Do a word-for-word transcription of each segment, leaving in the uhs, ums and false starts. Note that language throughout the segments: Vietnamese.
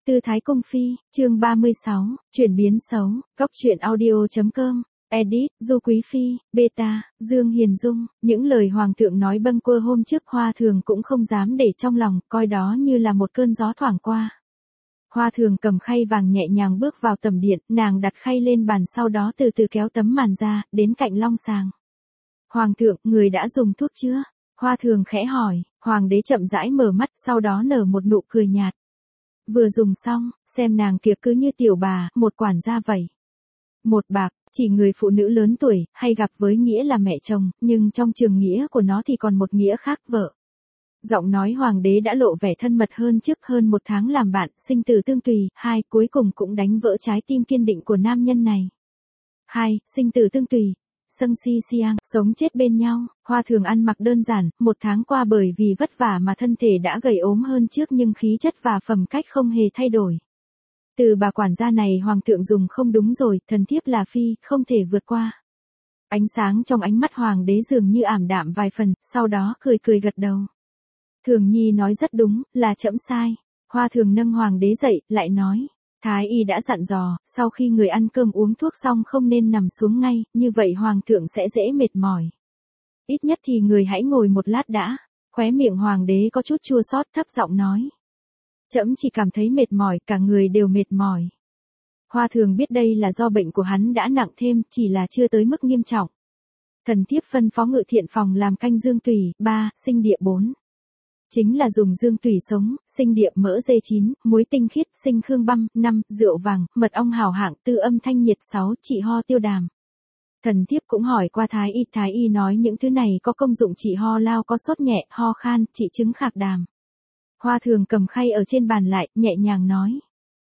Tư Thái Cung Phi, chương ba mươi sáu, chuyển biến xấu, góc truyện audio.com, edit, Du Quý Phi, beta, Dương Hiền Dung, những lời Hoàng thượng nói bâng quơ hôm trước Hoa Thường cũng không dám để trong lòng, coi đó như là một cơn gió thoảng qua. Hoa Thường cầm khay vàng nhẹ nhàng bước vào tầm điện, nàng đặt khay lên bàn sau đó từ từ kéo tấm màn ra, đến cạnh long sàng. Hoàng thượng, người đã dùng thuốc chưa? Hoa Thường khẽ hỏi, Hoàng đế chậm rãi mở mắt sau đó nở một nụ cười nhạt. Vừa dùng xong, xem nàng kia cứ như tiểu bà, một quản gia vậy. Một bạc, chỉ người phụ nữ lớn tuổi, hay gặp với nghĩa là mẹ chồng, nhưng trong trường nghĩa của nó thì còn một nghĩa khác vợ. Giọng nói Hoàng đế đã lộ vẻ thân mật hơn trước hơn một tháng làm bạn, sinh tử tương tùy, hai, cuối cùng cũng đánh vỡ trái tim kiên định của nam nhân này. Hai, sinh tử tương tùy. Sâng si siang, sống chết bên nhau. Hoa Thường ăn mặc đơn giản, một tháng qua bởi vì vất vả mà thân thể đã gầy ốm hơn trước nhưng khí chất và phẩm cách không hề thay đổi. Từ bà quản gia này Hoàng thượng dùng không đúng rồi, thần thiếp là phi, không thể vượt qua. Ánh sáng trong ánh mắt Hoàng đế dường như ảm đạm vài phần, sau đó cười cười gật đầu. Thường Nhi nói rất đúng, là trẫm sai. Hoa Thường nâng Hoàng đế dậy, lại nói. Thái y đã dặn dò, sau khi người ăn cơm uống thuốc xong không nên nằm xuống ngay, như vậy Hoàng thượng sẽ dễ mệt mỏi. Ít nhất thì người hãy ngồi một lát đã. Khóe miệng Hoàng đế có chút chua xót, thấp giọng nói. Trẫm chỉ cảm thấy mệt mỏi, cả người đều mệt mỏi. Hoa Thường biết đây là do bệnh của hắn đã nặng thêm, chỉ là chưa tới mức nghiêm trọng. Thần thiếp phân phó ngự thiện phòng làm canh dương tùy, ba, sinh địa bốn. Chính là dùng dương tùy sống, sinh địa mỡ dê chín, muối tinh khiết, sinh khương băm, năm, rượu vàng, mật ong hảo hạng, tư âm thanh nhiệt sáu, trị ho tiêu đàm. Thần thiếp cũng hỏi qua thái y, thái y nói những thứ này có công dụng trị ho lao, có sốt nhẹ, ho khan, trị chứng khạc đàm. Hoa Thường cầm khay ở trên bàn lại, nhẹ nhàng nói.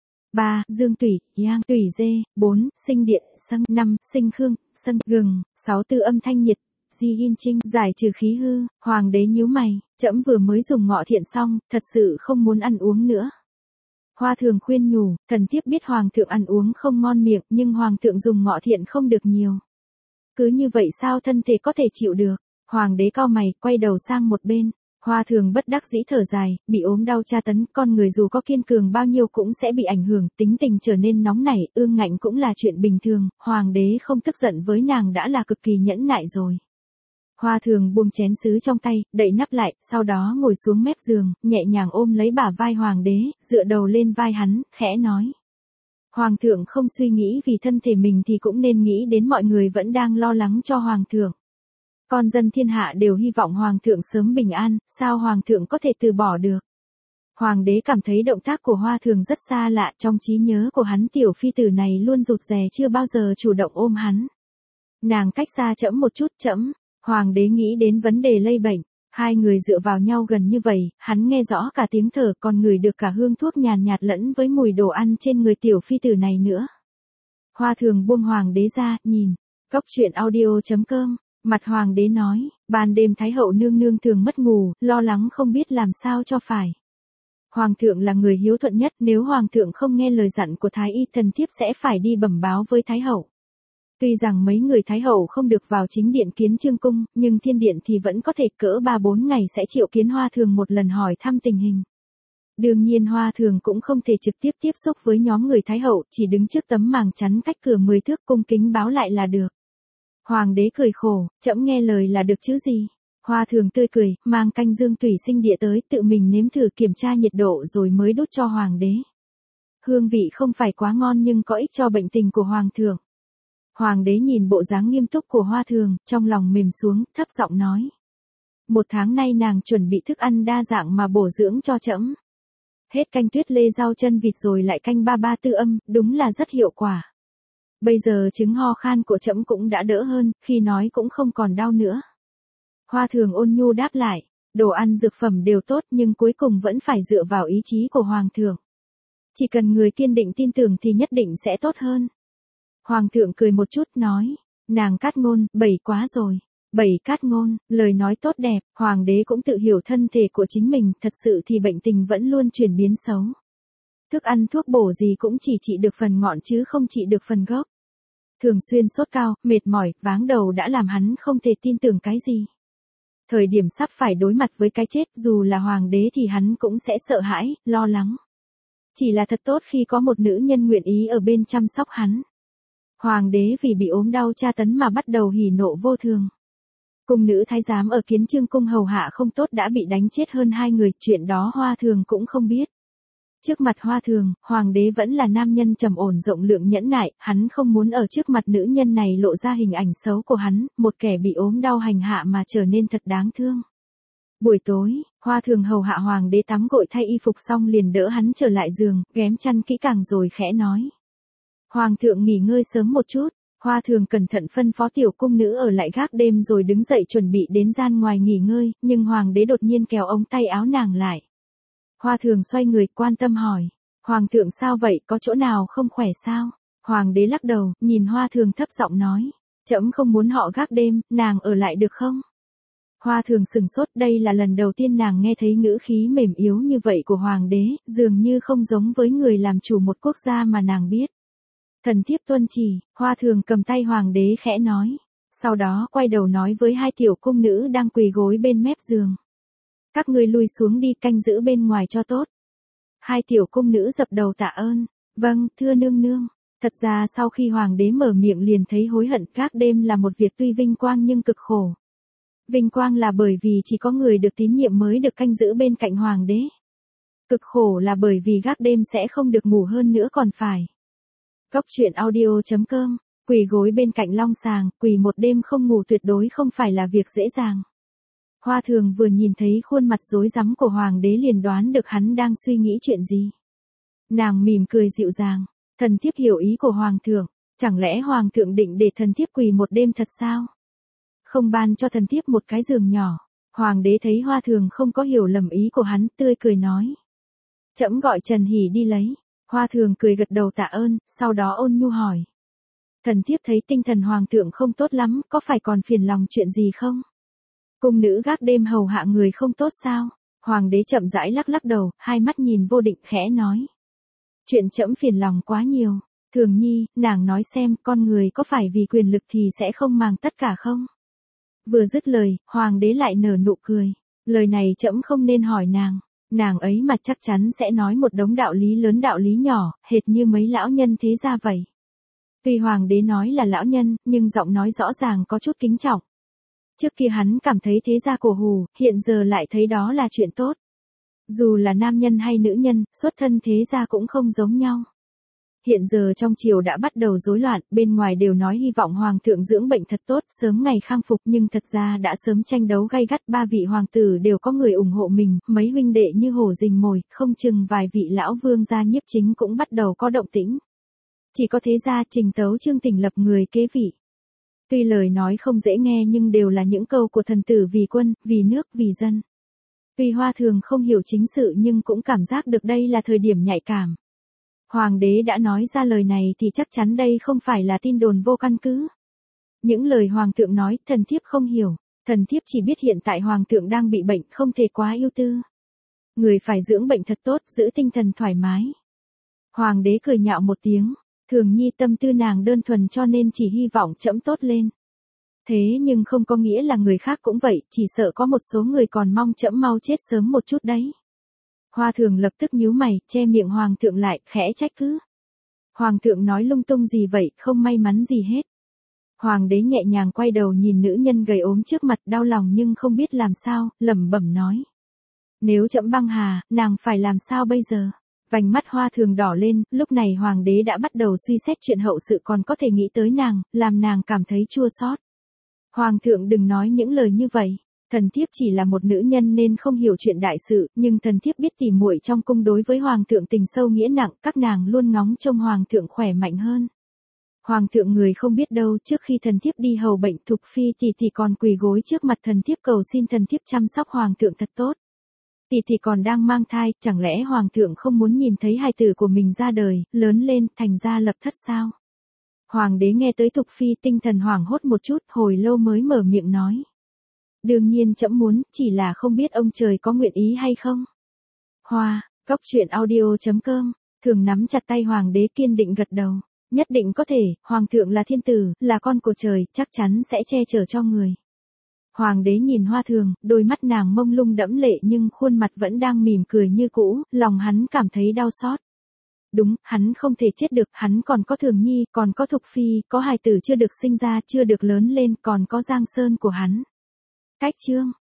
ba. Dương tùy, yang, tùy dê, bốn. Sinh điện, sâng, năm. Sinh khương, sâng, gừng, sáu. Tư âm thanh nhiệt, di yên trinh, giải trừ khí hư. Hoàng đế nhíu mày, trẫm vừa mới dùng ngọ thiện xong, thật sự không muốn ăn uống nữa. Hoa Thường khuyên nhủ, thần thiếp biết Hoàng thượng ăn uống không ngon miệng, nhưng Hoàng thượng dùng ngọ thiện không được nhiều. Cứ như vậy sao thân thể có thể chịu được? Hoàng đế cau mày, quay đầu sang một bên. Hoa Thường bất đắc dĩ thở dài, bị ốm đau tra tấn, con người dù có kiên cường bao nhiêu cũng sẽ bị ảnh hưởng, tính tình trở nên nóng nảy, ương ngạnh cũng là chuyện bình thường, Hoàng đế không tức giận với nàng đã là cực kỳ nhẫn nại rồi. Hoa Thường buông chén sứ trong tay, đậy nắp lại, sau đó ngồi xuống mép giường, nhẹ nhàng ôm lấy bả vai Hoàng đế, dựa đầu lên vai hắn, khẽ nói. Hoàng thượng không suy nghĩ vì thân thể mình thì cũng nên nghĩ đến mọi người vẫn đang lo lắng cho Hoàng thượng. Con dân thiên hạ đều hy vọng Hoàng thượng sớm bình an, sao Hoàng thượng có thể từ bỏ được. Hoàng đế cảm thấy động tác của Hoa Thường rất xa lạ, trong trí nhớ của hắn tiểu phi tử này luôn rụt rè chưa bao giờ chủ động ôm hắn. Nàng cách xa trẫm một chút, trẫm. Hoàng đế nghĩ đến vấn đề lây bệnh, hai người dựa vào nhau gần như vậy, hắn nghe rõ cả tiếng thở còn ngửi được cả hương thuốc nhàn nhạt lẫn với mùi đồ ăn trên người tiểu phi tử này nữa. Hoa Thường buông Hoàng đế ra, nhìn, góc truyện audio.com. Mặt Hoàng đế nói, ban đêm Thái hậu nương nương thường mất ngủ, lo lắng không biết làm sao cho phải. Hoàng thượng là người hiếu thuận nhất, nếu Hoàng thượng không nghe lời dặn của Thái y thần thiếp sẽ phải đi bẩm báo với Thái hậu. Tuy rằng mấy người Thái hậu không được vào chính điện kiến trương cung, nhưng thiên điện thì vẫn có thể cỡ ba bốn ngày sẽ triệu kiến Hoa Thường một lần hỏi thăm tình hình. Đương nhiên Hoa Thường cũng không thể trực tiếp tiếp xúc với nhóm người Thái hậu, chỉ đứng trước tấm màng chắn cách cửa mười thước cung kính báo lại là được. Hoàng đế cười khổ, trẫm nghe lời là được chứ gì. Hoa Thường tươi cười, mang canh dương tùy sinh địa tới, tự mình nếm thử kiểm tra nhiệt độ rồi mới đút cho Hoàng đế. Hương vị không phải quá ngon nhưng có ích cho bệnh tình của Hoàng thượng. Hoàng đế nhìn bộ dáng nghiêm túc của Hoa Thường, trong lòng mềm xuống, thấp giọng nói. Một tháng nay nàng chuẩn bị thức ăn đa dạng mà bổ dưỡng cho trẫm. Hết canh tuyết lê rau chân vịt rồi lại canh ba ba tư âm, đúng là rất hiệu quả. Bây giờ chứng ho khan của trẫm cũng đã đỡ hơn, khi nói cũng không còn đau nữa. Hoa Thường ôn nhu đáp lại, đồ ăn dược phẩm đều tốt nhưng cuối cùng vẫn phải dựa vào ý chí của Hoàng thượng. Chỉ cần người kiên định tin tưởng thì nhất định sẽ tốt hơn. Hoàng thượng cười một chút nói, nàng cát ngôn, bảy quá rồi. Bảy cát ngôn, lời nói tốt đẹp, Hoàng đế cũng tự hiểu thân thể của chính mình, thật sự thì bệnh tình vẫn luôn chuyển biến xấu. Thức ăn thuốc bổ gì cũng chỉ trị được phần ngọn chứ không trị được phần gốc. Thường xuyên sốt cao, mệt mỏi, váng đầu đã làm hắn không thể tin tưởng cái gì. Thời điểm sắp phải đối mặt với cái chết dù là hoàng đế thì hắn cũng sẽ sợ hãi, lo lắng. Chỉ là thật tốt khi có một nữ nhân nguyện ý ở bên chăm sóc hắn. Hoàng đế vì bị ốm đau tra tấn mà bắt đầu hỉ nộ vô thường. Cung nữ thái giám ở Kiến Chương cung hầu hạ không tốt đã bị đánh chết hơn hai người, chuyện đó Hoa Thường cũng không biết. Trước mặt Hoa Thường, hoàng đế vẫn là nam nhân trầm ổn rộng lượng nhẫn nại, hắn không muốn ở trước mặt nữ nhân này lộ ra hình ảnh xấu của hắn, một kẻ bị ốm đau hành hạ mà trở nên thật đáng thương. Buổi tối, Hoa Thường hầu hạ hoàng đế tắm gội thay y phục xong liền đỡ hắn trở lại giường, ghém chăn kỹ càng rồi khẽ nói. Hoàng thượng nghỉ ngơi sớm một chút. Hoa Thường cẩn thận phân phó tiểu cung nữ ở lại gác đêm rồi đứng dậy chuẩn bị đến gian ngoài nghỉ ngơi, nhưng hoàng đế đột nhiên kéo ống tay áo nàng lại. Hoa Thường xoay người quan tâm hỏi, Hoàng thượng sao vậy, có chỗ nào không khỏe sao? Hoàng đế lắc đầu, nhìn Hoa Thường thấp giọng nói, trẫm không muốn họ gác đêm, nàng ở lại được không? Hoa Thường sừng sốt, đây là lần đầu tiên nàng nghe thấy ngữ khí mềm yếu như vậy của hoàng đế, dường như không giống với người làm chủ một quốc gia mà nàng biết. Thần thiếp tuân chỉ, Hoa Thường cầm tay hoàng đế khẽ nói. Sau đó quay đầu nói với hai tiểu cung nữ đang quỳ gối bên mép giường. Các ngươi lui xuống đi canh giữ bên ngoài cho tốt. Hai tiểu cung nữ dập đầu tạ ơn. Vâng, thưa nương nương. Thật ra sau khi hoàng đế mở miệng liền thấy hối hận, gác đêm là một việc tuy vinh quang nhưng cực khổ. Vinh quang là bởi vì chỉ có người được tín nhiệm mới được canh giữ bên cạnh hoàng đế. Cực khổ là bởi vì gác đêm sẽ không được ngủ hơn nữa còn phải. Góc truyện audio chấm com, quỳ gối bên cạnh long sàng, quỳ một đêm không ngủ tuyệt đối không phải là việc dễ dàng. Hoa Thường vừa nhìn thấy khuôn mặt rối rắm của hoàng đế liền đoán được hắn đang suy nghĩ chuyện gì. Nàng mỉm cười dịu dàng, thần thiếp hiểu ý của hoàng thượng, chẳng lẽ hoàng thượng định để thần thiếp quỳ một đêm thật sao? Không ban cho thần thiếp một cái giường nhỏ. Hoàng đế thấy Hoa Thường không có hiểu lầm ý của hắn, tươi cười nói. Trẫm gọi Trần Hỉ đi lấy. Hoa Thường cười gật đầu tạ ơn, sau đó ôn nhu hỏi. Thần thiếp thấy tinh thần hoàng thượng không tốt lắm, có phải còn phiền lòng chuyện gì không? Cung nữ gác đêm hầu hạ người không tốt sao? Hoàng đế chậm rãi lắc lắc đầu, hai mắt nhìn vô định khẽ nói. Chuyện trẫm phiền lòng quá nhiều. Thường nhi, nàng nói xem, con người có phải vì quyền lực thì sẽ không màng tất cả không? Vừa dứt lời, hoàng đế lại nở nụ cười. Lời này trẫm không nên hỏi nàng. Nàng ấy mà chắc chắn sẽ nói một đống đạo lý lớn đạo lý nhỏ, hệt như mấy lão nhân thế gia vậy. Tuy hoàng đế nói là lão nhân, nhưng giọng nói rõ ràng có chút kính trọng. Trước kia hắn cảm thấy thế gia cổ hủ, hiện giờ lại thấy đó là chuyện tốt. Dù là nam nhân hay nữ nhân, xuất thân thế gia cũng không giống nhau. Hiện giờ trong triều đã bắt đầu rối loạn, bên ngoài đều nói hy vọng hoàng thượng dưỡng bệnh thật tốt, sớm ngày khang phục, nhưng thật ra đã sớm tranh đấu gay gắt, ba vị hoàng tử đều có người ủng hộ mình, mấy huynh đệ như hổ rình mồi, không chừng vài vị lão vương gia nhiếp chính cũng bắt đầu có động tĩnh. Chỉ có thế gia Trình Tấu Trương Tỉnh lập người kế vị. Tuy lời nói không dễ nghe nhưng đều là những câu của thần tử vì quân, vì nước, vì dân. Tuy Hoa Thường không hiểu chính sự nhưng cũng cảm giác được đây là thời điểm nhạy cảm. Hoàng đế đã nói ra lời này thì chắc chắn đây không phải là tin đồn vô căn cứ. Những lời hoàng thượng nói, thần thiếp không hiểu, thần thiếp chỉ biết hiện tại hoàng thượng đang bị bệnh, không thể quá ưu tư. Người phải dưỡng bệnh thật tốt, giữ tinh thần thoải mái. Hoàng đế cười nhạo một tiếng, Thường nhi tâm tư nàng đơn thuần cho nên chỉ hy vọng trẫm tốt lên. Thế nhưng không có nghĩa là người khác cũng vậy, chỉ sợ có một số người còn mong trẫm mau chết sớm một chút đấy. Hoa Thường lập tức nhíu mày, che miệng hoàng thượng lại, khẽ trách cứ. Hoàng thượng nói lung tung gì vậy, không may mắn gì hết. Hoàng đế nhẹ nhàng quay đầu nhìn nữ nhân gầy ốm trước mặt, đau lòng nhưng không biết làm sao, lẩm bẩm nói. Nếu trẫm băng hà, nàng phải làm sao bây giờ? Vành mắt Hoa Thường đỏ lên, lúc này hoàng đế đã bắt đầu suy xét chuyện hậu sự còn có thể nghĩ tới nàng, làm nàng cảm thấy chua xót. Hoàng thượng đừng nói những lời như vậy. Thần thiếp chỉ là một nữ nhân nên không hiểu chuyện đại sự, nhưng thần thiếp biết tỉ muội trong cung đối với hoàng thượng tình sâu nghĩa nặng, các nàng luôn ngóng trông hoàng thượng khỏe mạnh hơn. Hoàng thượng người không biết đâu, trước khi thần thiếp đi hầu bệnh Thục Phi thì thì còn quỳ gối trước mặt thần thiếp cầu xin thần thiếp chăm sóc hoàng thượng thật tốt. Tỷ tỷ còn đang mang thai, chẳng lẽ hoàng thượng không muốn nhìn thấy hài tử của mình ra đời, lớn lên, thành ra lập thất sao? Hoàng đế nghe tới Thục Phi tinh thần hoảng hốt một chút, hồi lâu mới mở miệng nói. Đương nhiên trẫm muốn, chỉ là không biết ông trời có nguyện ý hay không. Hoa, góc truyện audio chấm com, Thường nắm chặt tay hoàng đế kiên định gật đầu. Nhất định có thể, hoàng thượng là thiên tử, là con của trời, chắc chắn sẽ che chở cho người. Hoàng đế nhìn Hoa Thường, đôi mắt nàng mông lung đẫm lệ nhưng khuôn mặt vẫn đang mỉm cười như cũ, lòng hắn cảm thấy đau xót. đúng, hắn không thể chết được, hắn còn có Thường Nhi, còn có Thục Phi, có hài tử chưa được sinh ra, chưa được lớn lên, còn có Giang Sơn của hắn. Cách chương